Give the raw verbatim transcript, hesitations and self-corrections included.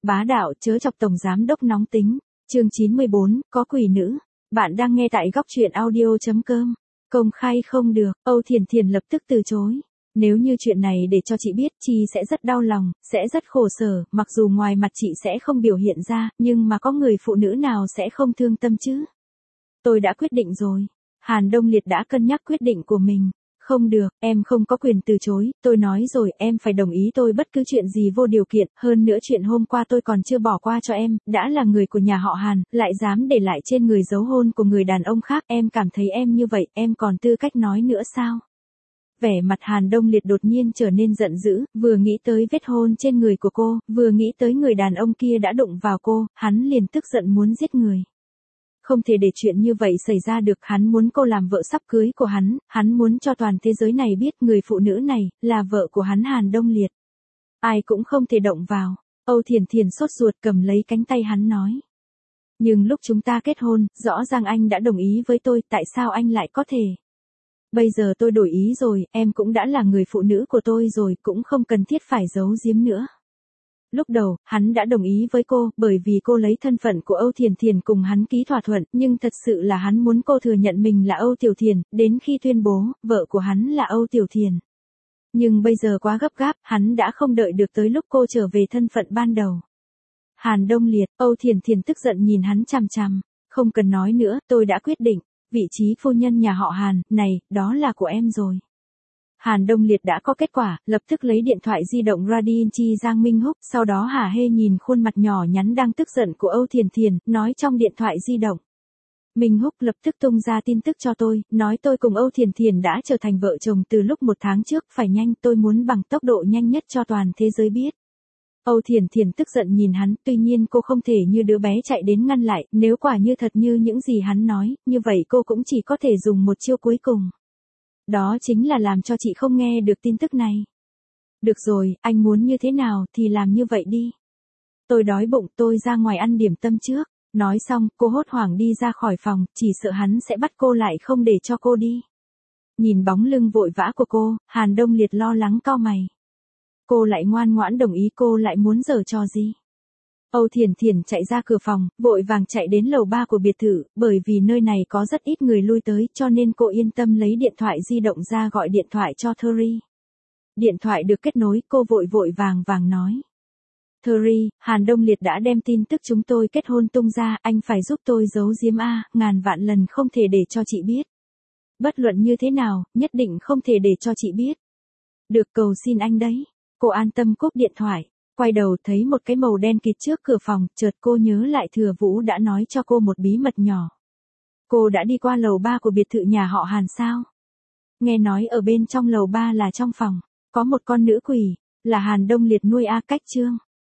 Bá đạo chớ chọc tổng giám đốc nóng tính. Chương chín mươi bốn, có quỷ nữ. Bạn đang nghe tại góc truyện audio chấm com. Công khai không được, Âu Thiền Thiền lập tức từ chối. Nếu như chuyện này để cho chị biết, chị sẽ rất đau lòng, sẽ rất khổ sở, mặc dù ngoài mặt chị sẽ không biểu hiện ra, nhưng mà có người phụ nữ nào sẽ không thương tâm chứ? Tôi đã quyết định rồi. Hàn Đông Liệt đã cân nhắc quyết định của mình. Không được, em không có quyền từ chối, tôi nói rồi, em phải đồng ý tôi bất cứ chuyện gì vô điều kiện, hơn nữa chuyện hôm qua tôi còn chưa bỏ qua cho em, đã là người của nhà họ Hàn, lại dám để lại trên người dấu hôn của người đàn ông khác, em cảm thấy em như vậy, em còn tư cách nói nữa sao? Vẻ mặt Hàn Đông Liệt đột nhiên trở nên giận dữ, vừa nghĩ tới vết hôn trên người của cô, vừa nghĩ tới người đàn ông kia đã đụng vào cô, hắn liền tức giận muốn giết người. Không thể để chuyện như vậy xảy ra được, hắn muốn cô làm vợ sắp cưới của hắn, hắn muốn cho toàn thế giới này biết người phụ nữ này, là vợ của hắn Hàn Đông Liệt. Ai cũng không thể động vào. Âu Thiền Thiền sốt ruột cầm lấy cánh tay hắn nói. Nhưng lúc chúng ta kết hôn, rõ ràng anh đã đồng ý với tôi, tại sao anh lại có thể? Bây giờ tôi đổi ý rồi, em cũng đã là người phụ nữ của tôi rồi, cũng không cần thiết phải giấu giếm nữa. Lúc đầu, hắn đã đồng ý với cô, bởi vì cô lấy thân phận của Âu Thiền Thiền cùng hắn ký thỏa thuận, nhưng thật sự là hắn muốn cô thừa nhận mình là Âu Tiểu Thiền, đến khi tuyên bố, vợ của hắn là Âu Tiểu Thiền. Nhưng bây giờ quá gấp gáp, hắn đã không đợi được tới lúc cô trở về thân phận ban đầu. Hàn Đông Liệt, Âu Thiền Thiền tức giận nhìn hắn chằm chằm, không cần nói nữa, tôi đã quyết định, vị trí phu nhân nhà họ Hàn, này, đó là của em rồi. Hàn Đông Liệt đã có kết quả, lập tức lấy điện thoại di động ra đi chi Giang Minh Húc, sau đó hả hê nhìn khuôn mặt nhỏ nhắn đang tức giận của Âu Thiền Thiền, nói trong điện thoại di động. Minh Húc lập tức tung ra tin tức cho tôi, nói tôi cùng Âu Thiền Thiền đã trở thành vợ chồng từ lúc một tháng trước, phải nhanh, tôi muốn bằng tốc độ nhanh nhất cho toàn thế giới biết. Âu Thiền Thiền tức giận nhìn hắn, tuy nhiên cô không thể như đứa bé chạy đến ngăn lại, nếu quả như thật như những gì hắn nói, như vậy cô cũng chỉ có thể dùng một chiêu cuối cùng. Đó chính là làm cho chị không nghe được tin tức này. Được rồi, anh muốn như thế nào thì làm như vậy đi. Tôi đói bụng, tôi ra ngoài ăn điểm tâm trước. Nói xong, cô hốt hoảng đi ra khỏi phòng, chỉ sợ hắn sẽ bắt cô lại không để cho cô đi. Nhìn bóng lưng vội vã của cô, Hàn Đông Liệt lo lắng cau mày. Cô lại ngoan ngoãn đồng ý, cô lại muốn giở trò gì? Âu Thiền Thiền chạy ra cửa phòng, vội vàng chạy đến lầu ba của biệt thự, bởi vì nơi này có rất ít người lui tới, cho nên cô yên tâm lấy điện thoại di động ra gọi điện thoại cho Thuri. Điện thoại được kết nối, cô vội vội vàng vàng nói. Thuri, Hàn Đông Liệt đã đem tin tức chúng tôi kết hôn tung ra, anh phải giúp tôi giấu giếm a, ngàn vạn lần không thể để cho chị biết. Bất luận như thế nào, nhất định không thể để cho chị biết. Được, cầu xin anh đấy. Cô an tâm cúp điện thoại. Quay đầu thấy một cái màu đen kịt trước cửa phòng, chợt cô nhớ lại Thừa Vũ đã nói cho cô một bí mật nhỏ. Cô đã đi qua lầu ba của biệt thự nhà họ Hàn sao? Nghe nói ở bên trong lầu ba là trong phòng, có một con nữ quỷ, là Hàn Đông Liệt nuôi a. Cách chương.